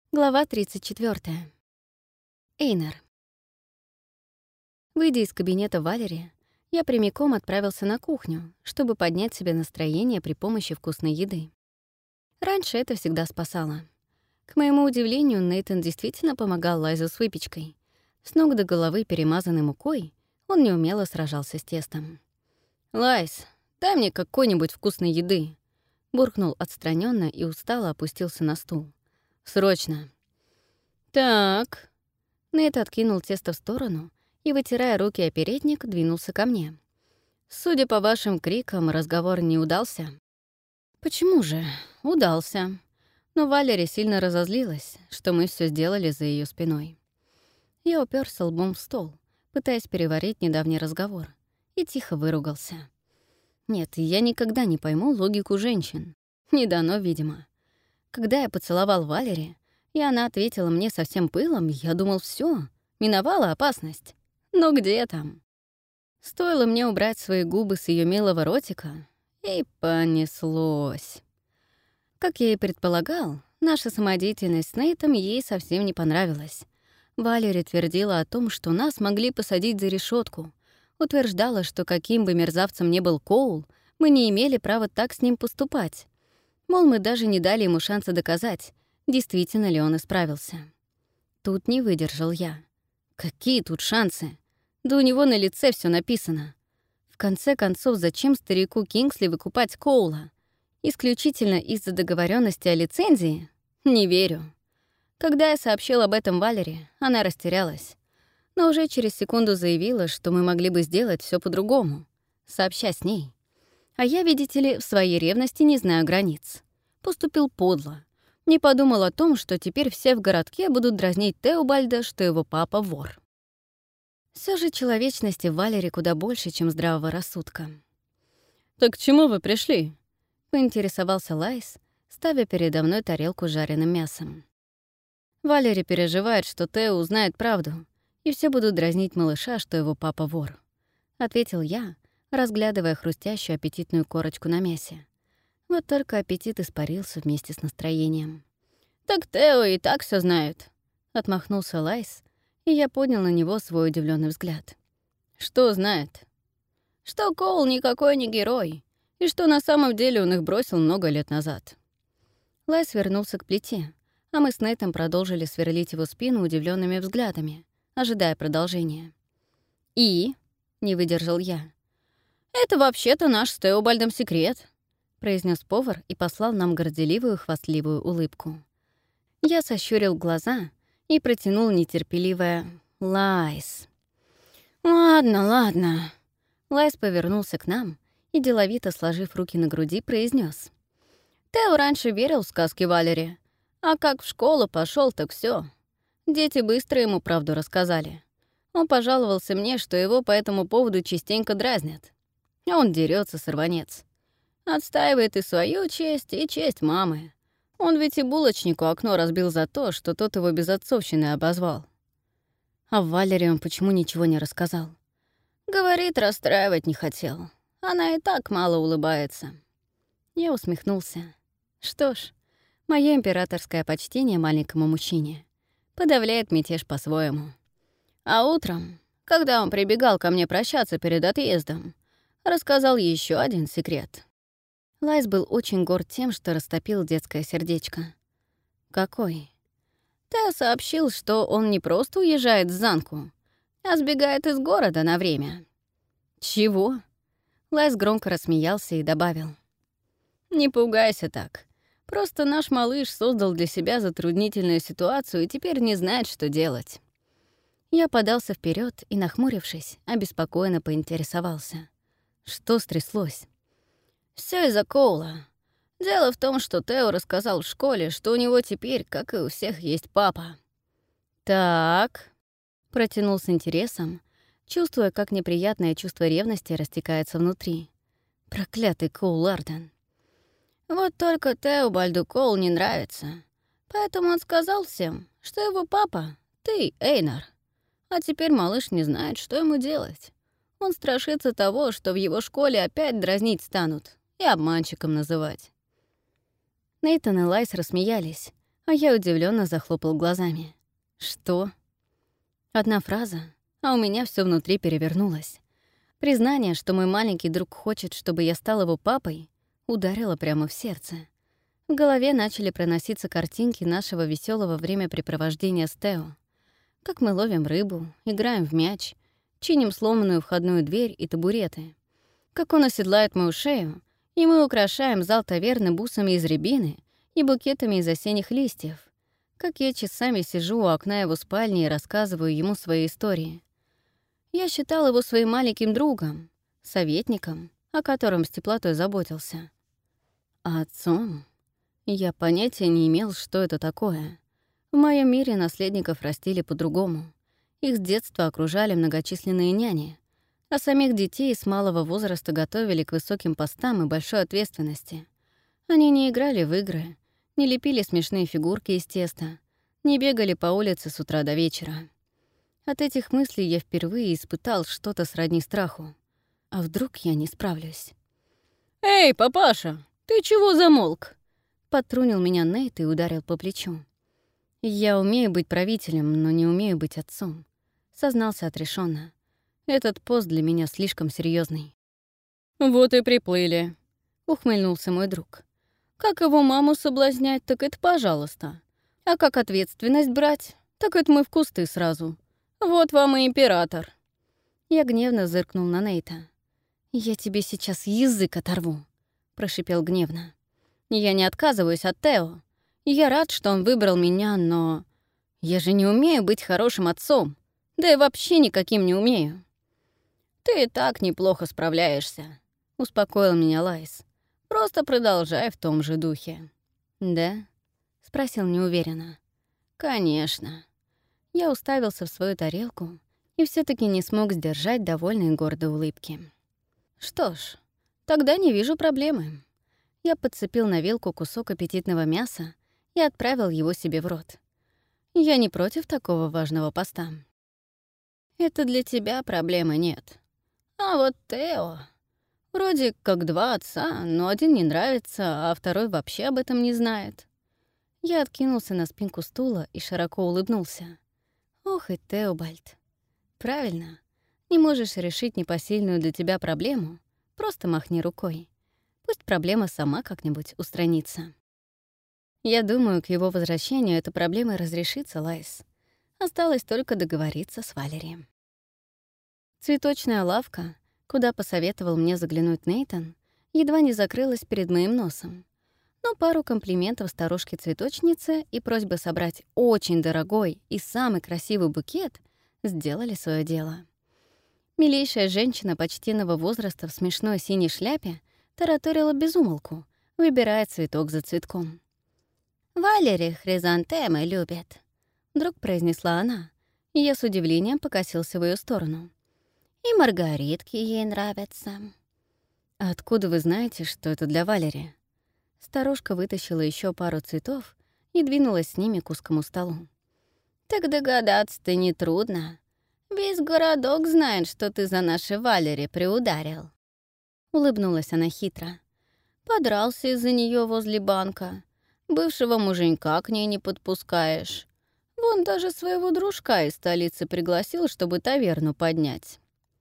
Глава 34. Эйнар. Выйдя из кабинета Валери, я прямиком отправился на кухню, чтобы поднять себе настроение при помощи вкусной еды. Раньше это всегда спасало. К моему удивлению, Нейтан действительно помогал Лайзу с выпечкой. С ног до головы, перемазанный мукой, он неумело сражался с тестом. «Лайз, дай мне какой-нибудь вкусной еды», — буркнул отстраненно и устало опустился на стул. «Срочно!» «Так...» Нейт откинул тесто в сторону и, вытирая руки о передник, двинулся ко мне. «Судя по вашим крикам, разговор не удался?» «Почему же? Удался». Но Валери сильно разозлилась, что мы все сделали за ее спиной. Я уперся лбом в стол, пытаясь переварить недавний разговор, и тихо выругался. Нет, я никогда не пойму логику женщин. Не дано, видимо. Когда я поцеловал Валери, и она ответила мне со всем пылом, я думал, все, миновала опасность. Но где там? Стоило мне убрать свои губы с ее милого ротика, и понеслось. Как я и предполагал, наша самодеятельность с Нейтом ей совсем не понравилась. Валери твердила о том, что нас могли посадить за решетку, утверждала, что каким бы мерзавцем ни был Коул, мы не имели права так с ним поступать. Мол, мы даже не дали ему шанса доказать, действительно ли он исправился. Тут не выдержал я. Какие тут шансы? Да у него на лице все написано. В конце концов, зачем старику Кингсли выкупать Коула? Исключительно из-за договоренности о лицензии? Не верю. Когда я сообщил об этом Валери, она растерялась. Но уже через секунду заявила, что мы могли бы сделать все по-другому, сообща с ней. А я, видите ли, в своей ревности не знаю границ. Поступил подло. Не подумал о том, что теперь все в городке будут дразнить Теобальда, что его папа — вор. Все же человечности в Валере куда больше, чем здравого рассудка. «Так к чему вы пришли?» — поинтересовался Лайс, ставя передо мной тарелку с жареным мясом. Валери переживает, что Тео узнает правду, и все будут дразнить малыша, что его папа — вор. Ответил я, разглядывая хрустящую аппетитную корочку на мясе. Вот только аппетит испарился вместе с настроением. «Так Тео и так все знает», — отмахнулся Лайс, и я поднял на него свой удивленный взгляд. «Что знает?» «Что Коул никакой не герой, и что на самом деле он их бросил много лет назад». Лайс вернулся к плите, а мы с Нейтом продолжили сверлить его спину удивленными взглядами, ожидая продолжения. «И?» — не выдержал я. «Это вообще-то наш с Теобальдом секрет», — произнес повар и послал нам горделивую хвастливую улыбку. Я сощурил глаза и протянул нетерпеливое «Лайс». «Ладно, ладно». Лайс повернулся к нам и, деловито сложив руки на груди, произнес: «Тео раньше верил в сказки Валери, а как в школу пошел, так все. Дети быстро ему правду рассказали. Он пожаловался мне, что его по этому поводу частенько дразнят. А он дерется, сорванец. Отстаивает и свою честь, и честь мамы. Он ведь и булочнику окно разбил за то, что тот его безотцовщиной обозвал. А Валере он почему ничего не рассказал? Говорит, расстраивать не хотел. Она и так мало улыбается». Я усмехнулся. Что ж, мое императорское почтение маленькому мужчине подавляет мятеж по-своему. А утром, когда он прибегал ко мне прощаться перед отъездом, рассказал еще один секрет. Лайс был очень горд тем, что растопил детское сердечко. «Какой?» Тео сообщил, что он не просто уезжает в Занку, а сбегает из города на время. «Чего?» Лайс громко рассмеялся и добавил: «Не пугайся так. Просто наш малыш создал для себя затруднительную ситуацию и теперь не знает, что делать». Я подался вперед и, нахмурившись, обеспокоенно поинтересовался: «Что стряслось?» Все из-за Коула. Дело в том, что Тео рассказал в школе, что у него теперь, как и у всех, есть папа. «Так», — протянул с интересом, чувствуя, как неприятное чувство ревности растекается внутри. Проклятый Коул Арден. Вот только Теобальду Коул не нравится. Поэтому он сказал всем, что его папа — ты, Эйнар. А теперь малыш не знает, что ему делать. Он страшится того, что в его школе опять дразнить станут и обманщиком называть. Нейтан и Лайс рассмеялись, А я удивленно захлопал глазами. Что? Одна фраза, а у меня все внутри перевернулось. Признание, что мой маленький друг хочет, чтобы я стал его папой, ударило прямо в сердце. В голове начали проноситься картинки нашего веселого времяпрепровождения с Тео. Как мы ловим рыбу, играем в мяч, чиним сломанную входную дверь и табуреты. Как он оседлает мою шею, и мы украшаем зал таверны бусами из рябины и букетами из осенних листьев. Как я часами сижу у окна его спальни и рассказываю ему свои истории. Я считал его своим маленьким другом, советником, о котором с теплотой заботился. А отцом? Я понятия не имел, что это такое. В моем мире наследников растили по-другому. Их с детства окружали многочисленные няни, а самих детей с малого возраста готовили к высоким постам и большой ответственности. Они не играли в игры, не лепили смешные фигурки из теста, не бегали по улице с утра до вечера. От этих мыслей я впервые испытал что-то сродни страху. А вдруг я не справлюсь? «Эй, папаша, ты чего замолк?» Подтрунил меня Нейт и ударил по плечу. «Я умею быть правителем, но не умею быть отцом», — сознался отрешенно. «Этот пост для меня слишком серьезный. «Вот и приплыли», — ухмыльнулся мой друг. «Как его маму соблазнять, так это пожалуйста. А как ответственность брать, так это мы в кусты сразу. Вот вам и император». Я гневно зыркнул на Нейта. «Я тебе сейчас язык оторву», — прошипел гневно. «Я не отказываюсь от Тео. Я рад, что он выбрал меня, но... Я же не умею быть хорошим отцом. Да и вообще никаким не умею». «Ты и так неплохо справляешься», — успокоил меня Лайс. «Просто продолжай в том же духе». «Да?» — спросил неуверенно. «Конечно». Я уставился в свою тарелку и все таки не смог сдержать довольной и гордой улыбки. «Что ж, тогда не вижу проблемы». Я подцепил на вилку кусок аппетитного мяса и отправил его себе в рот. Я не против такого важного поста. «Это для тебя проблемы нет. А вот Тео... Вроде как два отца, но один не нравится, а второй вообще об этом не знает». Я откинулся на спинку стула и широко улыбнулся. «Ох и Теобальд. Правильно. Не можешь решить непосильную для тебя проблему? Просто махни рукой. Пусть проблема сама как-нибудь устранится». Я думаю, к его возвращению эта проблема разрешится, Лайс. Осталось только договориться с Валерием. Цветочная лавка, куда посоветовал мне заглянуть Нейтан, едва не закрылась перед моим носом. Но пару комплиментов старушке-цветочнице и просьба собрать очень дорогой и самый красивый букет сделали свое дело. Милейшая женщина почтенного возраста в смешной синей шляпе тараторила без умолку, выбирая цветок за цветком. «Валери хризантемы любит», — вдруг произнесла она, и я с удивлением покосился в ее сторону. «И маргаритки ей нравятся». «А откуда вы знаете, что это для Валери?» Старушка вытащила еще пару цветов и двинулась с ними к узкому столу. «Так догадаться-то нетрудно. Весь городок знает, что ты за нашей Валери приударил». Улыбнулась она хитро. «Подрался из-за нее возле банка. Бывшего муженька к ней не подпускаешь. Вон даже своего дружка из столицы пригласил, чтобы таверну поднять».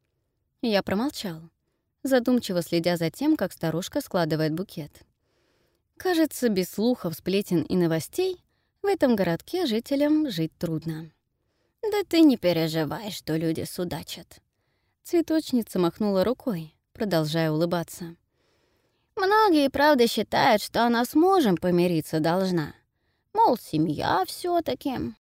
Я промолчал, задумчиво следя за тем, как старушка складывает букет. Кажется, без слухов, сплетен и новостей в этом городке жителям жить трудно. «Да ты не переживай, что люди судачат». Цветочница махнула рукой, продолжая улыбаться. «Многие, правда, считают, что она с мужем помириться должна. Мол, семья все таки.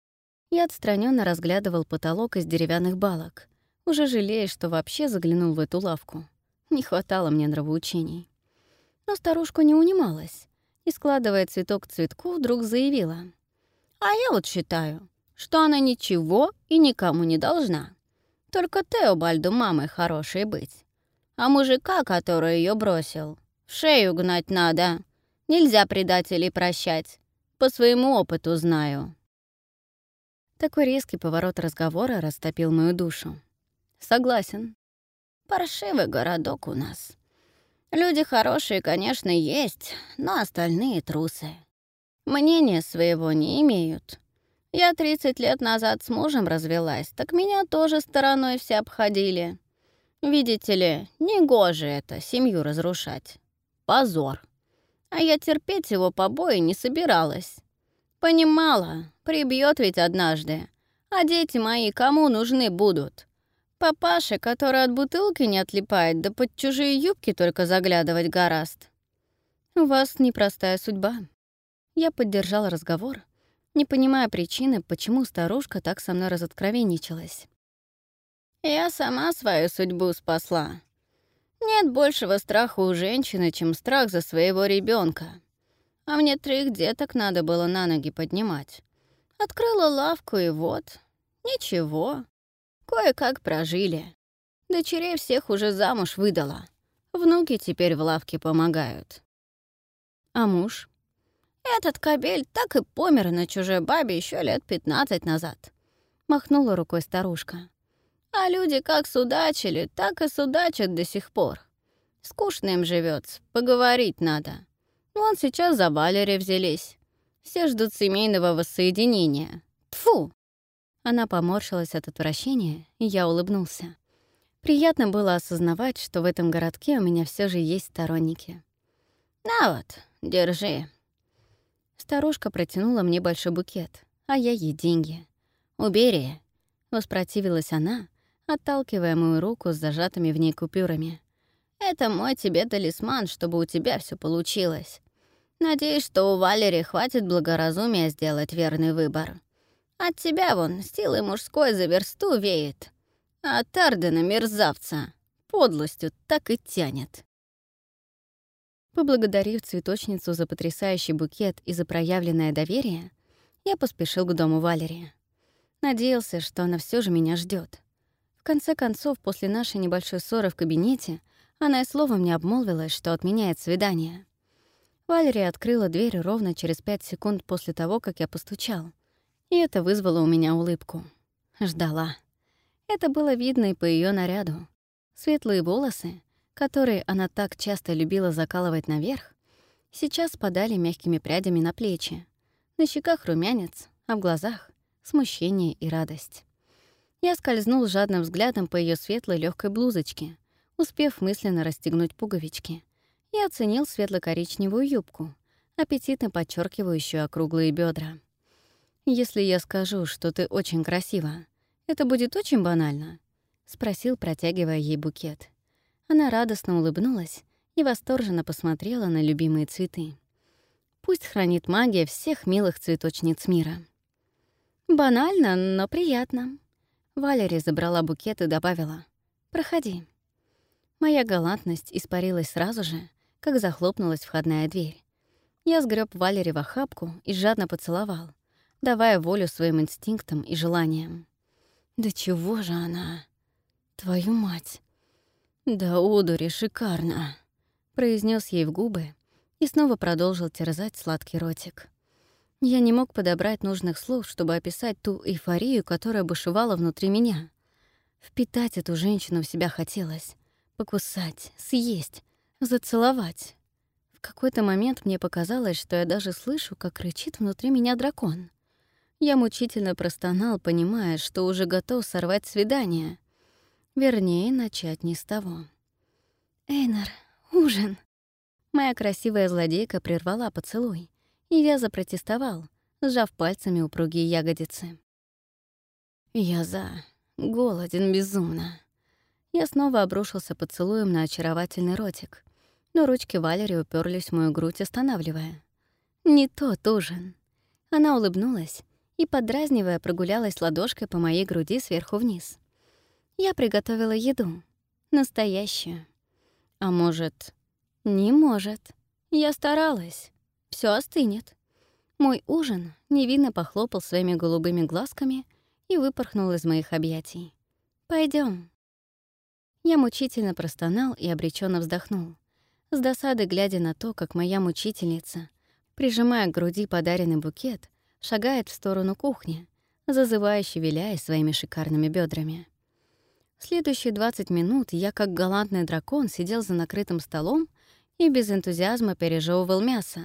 Я отстраненно разглядывал потолок из деревянных балок, уже жалея, что вообще заглянул в эту лавку. Не хватало мне нравоучений. Но старушка не унималась и, складывая цветок к цветку, вдруг заявила. «А я вот считаю, что она ничего и никому не должна. Только Теобальду мамой хорошей быть. А мужика, который ее бросил, в шею гнать надо. Нельзя предателей прощать. По своему опыту знаю». Такой резкий поворот разговора растопил мою душу. Согласен. Паршивый городок у нас. Люди хорошие, конечно, есть, но остальные трусы. Мнения своего не имеют. Я 30 лет назад с мужем развелась, так меня тоже стороной все обходили. Видите ли, негоже это, семью разрушать. Позор. А я терпеть его побои не собиралась. Понимала, прибьет ведь однажды. А дети мои кому нужны будут? Папаша, который от бутылки не отлипает, да под чужие юбки только заглядывать гораст. У вас непростая судьба. Я поддержала разговор, не понимая причины, почему старушка так со мной разоткровенничалась. Я сама свою судьбу спасла. Нет большего страха у женщины, чем страх за своего ребенка. А мне 3 деток надо было на ноги поднимать. Открыла лавку, и вот. Ничего. Кое-как прожили. Дочерей всех уже замуж выдала. Внуки теперь в лавке помогают. А муж? Этот кобель так и помер на чужой бабе еще лет 15 назад. Махнула рукой старушка. А люди как судачили, так и судачат до сих пор. Скучно им живется, поговорить надо. Вон сейчас за Валери взялись. Все ждут семейного воссоединения. Тфу! Она поморщилась от отвращения, и я улыбнулся. Приятно было осознавать, что в этом городке у меня все же есть сторонники. На вот, держи. Старушка протянула мне большой букет, а я ей деньги. «Убери!» — воспротивилась она, отталкивая мою руку с зажатыми в ней купюрами. «Это мой тебе талисман, чтобы у тебя все получилось. Надеюсь, что у Валери хватит благоразумия сделать верный выбор. От тебя вон силой мужской за версту веет, а от Ардена мерзавца подлостью так и тянет». Поблагодарив цветочницу за потрясающий букет и за проявленное доверие, я поспешил к дому Валери. Надеялся, что она все же меня ждет. В конце концов, после нашей небольшой ссоры в кабинете, она и словом не обмолвилась, что отменяет свидание. Валерия открыла дверь ровно через 5 секунд после того, как я постучал. И это вызвало у меня улыбку. Ждала. Это было видно и по ее наряду. Светлые волосы, которые она так часто любила закалывать наверх, сейчас спадали мягкими прядями на плечи. На щеках румянец, а в глазах — смущение и радость. Я скользнул жадным взглядом по ее светлой легкой блузочке, успев мысленно расстегнуть пуговички, и оценил светло-коричневую юбку, аппетитно подчеркивающую округлые бедра. «Если я скажу, что ты очень красива, это будет очень банально?» — спросил, протягивая ей букет. Она радостно улыбнулась и восторженно посмотрела на любимые цветы. Пусть хранит магия всех милых цветочниц мира. «Банально, но приятно». Валерия забрала букет и добавила: «Проходи». Моя галантность испарилась сразу же, как захлопнулась входная дверь. Я сгреб Валери в охапку и жадно поцеловал, давая волю своим инстинктам и желаниям. «Да чего же она? Твою мать!» «Да одури шикарно!» — произнес ей в губы и снова продолжил терзать сладкий ротик. Я не мог подобрать нужных слов, чтобы описать ту эйфорию, которая бушевала внутри меня. Впитать эту женщину в себя хотелось. Покусать, съесть, зацеловать. В какой-то момент мне показалось, что я даже слышу, как рычит внутри меня дракон. Я мучительно простонал, понимая, что уже готов сорвать свидание. Вернее, начать не с того. «Эйнар, ужин!» Моя красивая злодейка прервала поцелуй, и я запротестовал, сжав пальцами упругие ягодицы. «Я голоден безумно». Я снова обрушился поцелуем на очаровательный ротик, но ручки Валери уперлись в мою грудь, останавливая. «Не тот ужин». Она улыбнулась и, подразнивая, прогулялась ладошкой по моей груди сверху вниз. Я приготовила еду. Настоящую. А может, не может. Я старалась. Все остынет. Мой ужин невинно похлопал своими голубыми глазками и выпорхнул из моих объятий. Пойдем. Я мучительно простонал и обреченно вздохнул, с досадой глядя на то, как моя мучительница, прижимая к груди подаренный букет, шагает в сторону кухни, зазывающе виляя своими шикарными бедрами. В следующие 20 минут я, как галантный дракон, сидел за накрытым столом и без энтузиазма пережевывал мясо,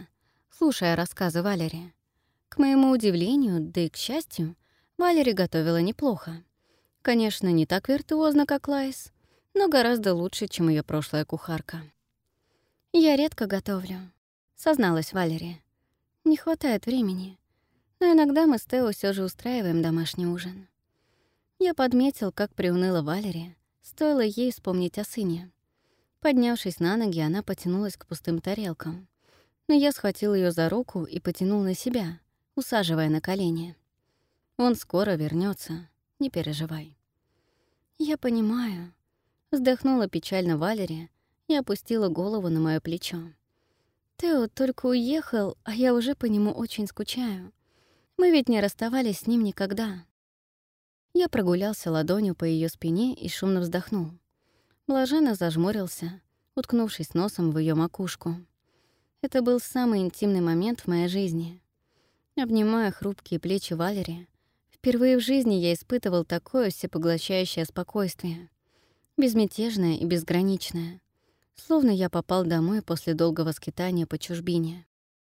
слушая рассказы Валери. К моему удивлению, да и к счастью, Валери готовила неплохо. Конечно, не так виртуозно, как Лайс, но гораздо лучше, чем ее прошлая кухарка. «Я редко готовлю», — созналась Валери. «Не хватает времени. Но иногда мы с Тео все же устраиваем домашний ужин». Я подметил, как приуныла Валери, стоило ей вспомнить о сыне. Поднявшись на ноги, она потянулась к пустым тарелкам. Но я схватил ее за руку и потянул на себя, усаживая на колени. «Он скоро вернется, не переживай». «Я понимаю», — вздохнула печально Валери и опустила голову на моё плечо. «Тео только уехал, а я уже по нему очень скучаю. Мы ведь не расставались с ним никогда». Я прогулялся ладонью по ее спине и шумно вздохнул. Блаженно зажмурился, уткнувшись носом в ее макушку. Это был самый интимный момент в моей жизни. Обнимая хрупкие плечи Валери, впервые в жизни я испытывал такое всепоглощающее спокойствие. Безмятежное и безграничное. Словно я попал домой после долгого скитания по чужбине.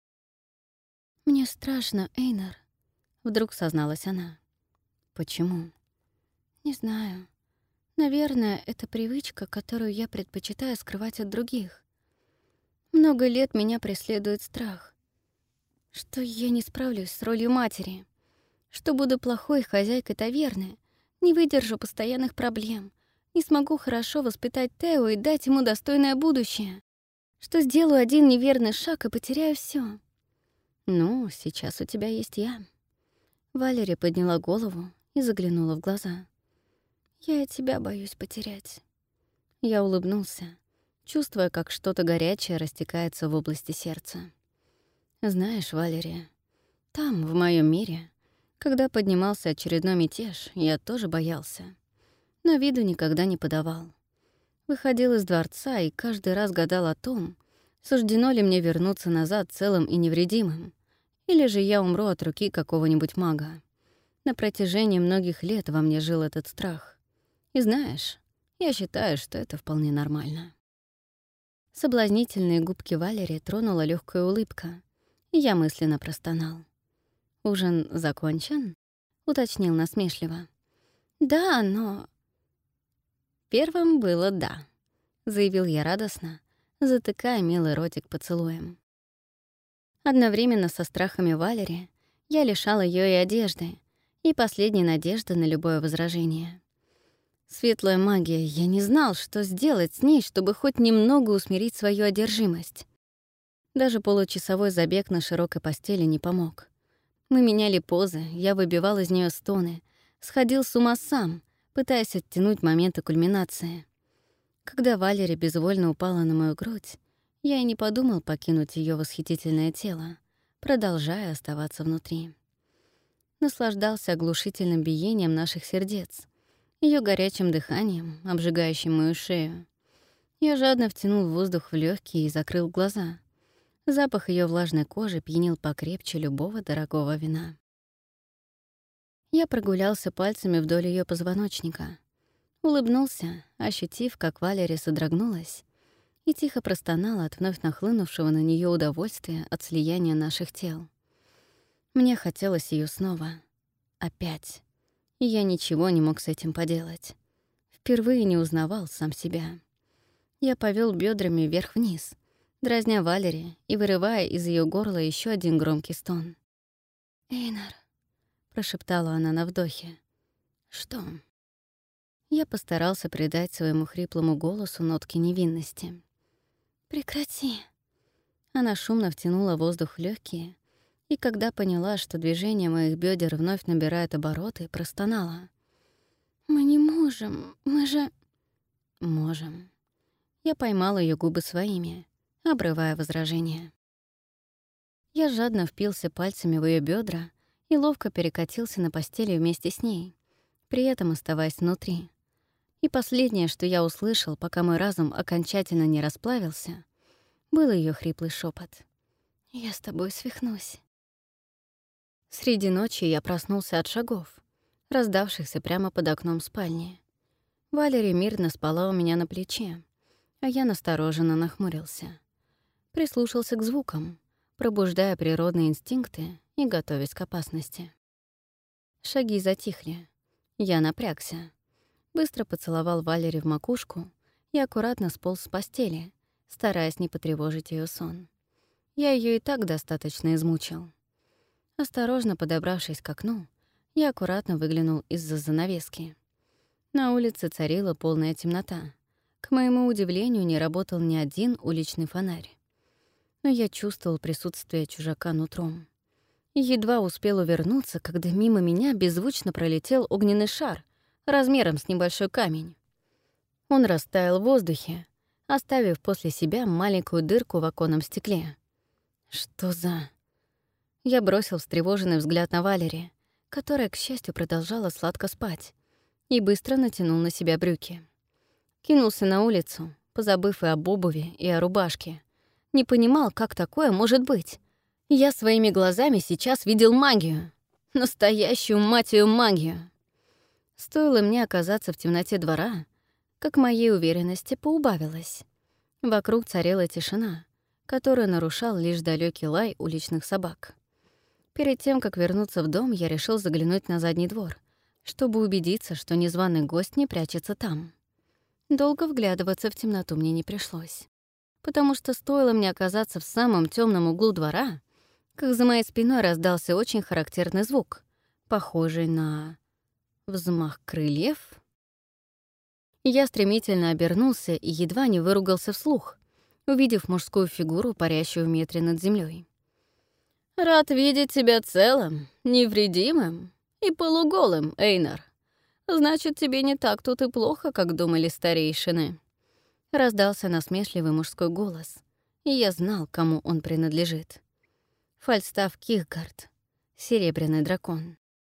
«Мне страшно, Эйнар», — вдруг созналась она. «Почему?» «Не знаю. Наверное, это привычка, которую я предпочитаю скрывать от других. Много лет меня преследует страх, что я не справлюсь с ролью матери, что буду плохой хозяйкой таверны, не выдержу постоянных проблем, не смогу хорошо воспитать Тео и дать ему достойное будущее, что сделаю один неверный шаг и потеряю все. «Ну, сейчас у тебя есть я». Валери подняла голову и заглянула в глаза. «Я и тебя боюсь потерять». Я улыбнулся, чувствуя, как что-то горячее растекается в области сердца. «Знаешь, Валерия, там, в моем мире, когда поднимался очередной мятеж, я тоже боялся, но виду никогда не подавал. Выходил из дворца и каждый раз гадал о том, суждено ли мне вернуться назад целым и невредимым, или же я умру от руки какого-нибудь мага. На протяжении многих лет во мне жил этот страх. И знаешь, я считаю, что это вполне нормально». Соблазнительные губки Валери тронула легкая улыбка, и я мысленно простонал. «Ужин закончен?» — уточнил насмешливо. «Да, но...» «Первым было «да», — заявил я радостно, затыкая милый ротик поцелуем. Одновременно со страхами Валери я лишал ее и одежды, и последней надежды на любое возражение. Светлая магия, я не знал, что сделать с ней, чтобы хоть немного усмирить свою одержимость. Даже получасовой забег на широкой постели не помог. Мы меняли позы, я выбивал из нее стоны, сходил с ума сам, пытаясь оттянуть моменты кульминации. Когда Валери безвольно упала на мою грудь, я и не подумал покинуть ее восхитительное тело, продолжая оставаться внутри. Наслаждался оглушительным биением наших сердец, ее горячим дыханием, обжигающим мою шею. Я жадно втянул воздух в легкие и закрыл глаза. Запах ее влажной кожи пьянил покрепче любого дорогого вина. Я прогулялся пальцами вдоль ее позвоночника. Улыбнулся, ощутив, как Валери содрогнулась, и тихо простонала от вновь нахлынувшего на нее удовольствия от слияния наших тел. Мне хотелось ее снова. Опять. И я ничего не мог с этим поделать. Впервые не узнавал сам себя. Я повел бедрами вверх-вниз, дразня Валери и вырывая из ее горла еще один громкий стон. «Эйнар», — прошептала она на вдохе. «Что?» Я постарался придать своему хриплому голосу нотки невинности. «Прекрати». Она шумно втянула воздух в легкие, и когда поняла, что движение моих бедер вновь набирает обороты, простонала. «Мы не можем, мы же...» «Можем». Я поймала ее губы своими, обрывая возражения. Я жадно впился пальцами в ее бедра и ловко перекатился на постели вместе с ней, при этом оставаясь внутри. И последнее, что я услышал, пока мой разум окончательно не расплавился, был ее хриплый шепот. «Я с тобой свихнусь». Среди ночи я проснулся от шагов, раздавшихся прямо под окном спальни. Валери мирно спала у меня на плече, а я настороженно нахмурился. Прислушался к звукам, пробуждая природные инстинкты и готовясь к опасности. Шаги затихли. Я напрягся. Быстро поцеловал Валери в макушку и аккуратно сполз с постели, стараясь не потревожить ее сон. Я ее и так достаточно измучил. Осторожно подобравшись к окну, я аккуратно выглянул из-за занавески. На улице царила полная темнота. К моему удивлению, не работал ни один уличный фонарь. Но я чувствовал присутствие чужака нутром. И едва успел увернуться, когда мимо меня беззвучно пролетел огненный шар размером с небольшой камень. Он растаял в воздухе, оставив после себя маленькую дырку в оконном стекле. Что за... Я бросил встревоженный взгляд на Валери, которая, к счастью, продолжала сладко спать, и быстро натянул на себя брюки. Кинулся на улицу, позабыв и об обуви, и о рубашке. Не понимал, как такое может быть. Я своими глазами сейчас видел магию. Настоящую, мать её, магию. Стоило мне оказаться в темноте двора, как моей уверенности поубавилось. Вокруг царела тишина, которую нарушал лишь далекий лай уличных собак. Перед тем, как вернуться в дом, я решил заглянуть на задний двор, чтобы убедиться, что незваный гость не прячется там. Долго вглядываться в темноту мне не пришлось, потому что стоило мне оказаться в самом темном углу двора, как за моей спиной раздался очень характерный звук, похожий на взмах крыльев. Я стремительно обернулся и едва не выругался вслух, увидев мужскую фигуру, парящую в метре над землей. «Рад видеть тебя целым, невредимым и полуголым, Эйнар. Значит, тебе не так тут и плохо, как думали старейшины». Раздался насмешливый мужской голос, и я знал, кому он принадлежит. Фальстаф Кихгард, Серебряный дракон.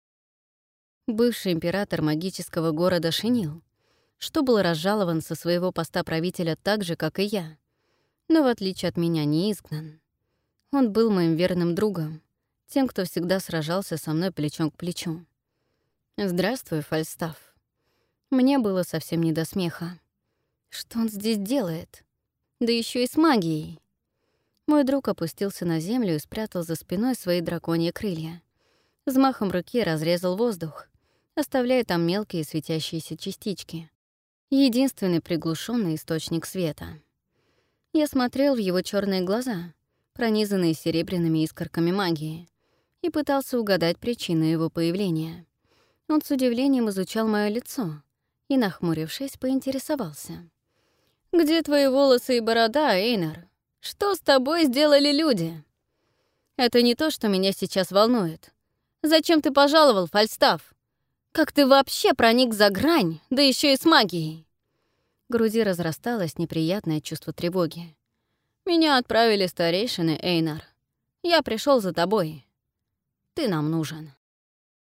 Бывший император магического города Шинил, что был разжалован со своего поста правителя так же, как и я, но в отличие от меня не изгнан. Он был моим верным другом, тем, кто всегда сражался со мной плечом к плечу. «Здравствуй, Фальстаф». Мне было совсем не до смеха. Что он здесь делает? Да еще и с магией. Мой друг опустился на землю и спрятал за спиной свои драконьи крылья. Взмахом руки разрезал воздух, оставляя там мелкие светящиеся частички. Единственный приглушенный источник света. Я смотрел в его черные глаза, пронизанные серебряными искорками магии, и пытался угадать причину его появления. Он с удивлением изучал моё лицо и, нахмурившись, поинтересовался. «Где твои волосы и борода, Эйнар? Что с тобой сделали люди?» «Это не то, что меня сейчас волнует. Зачем ты пожаловал, Фальстаф? Как ты вообще проник за грань, да еще и с магией?» В груди разрасталось неприятное чувство тревоги. «Меня отправили старейшины, Эйнар. Я пришел за тобой. Ты нам нужен».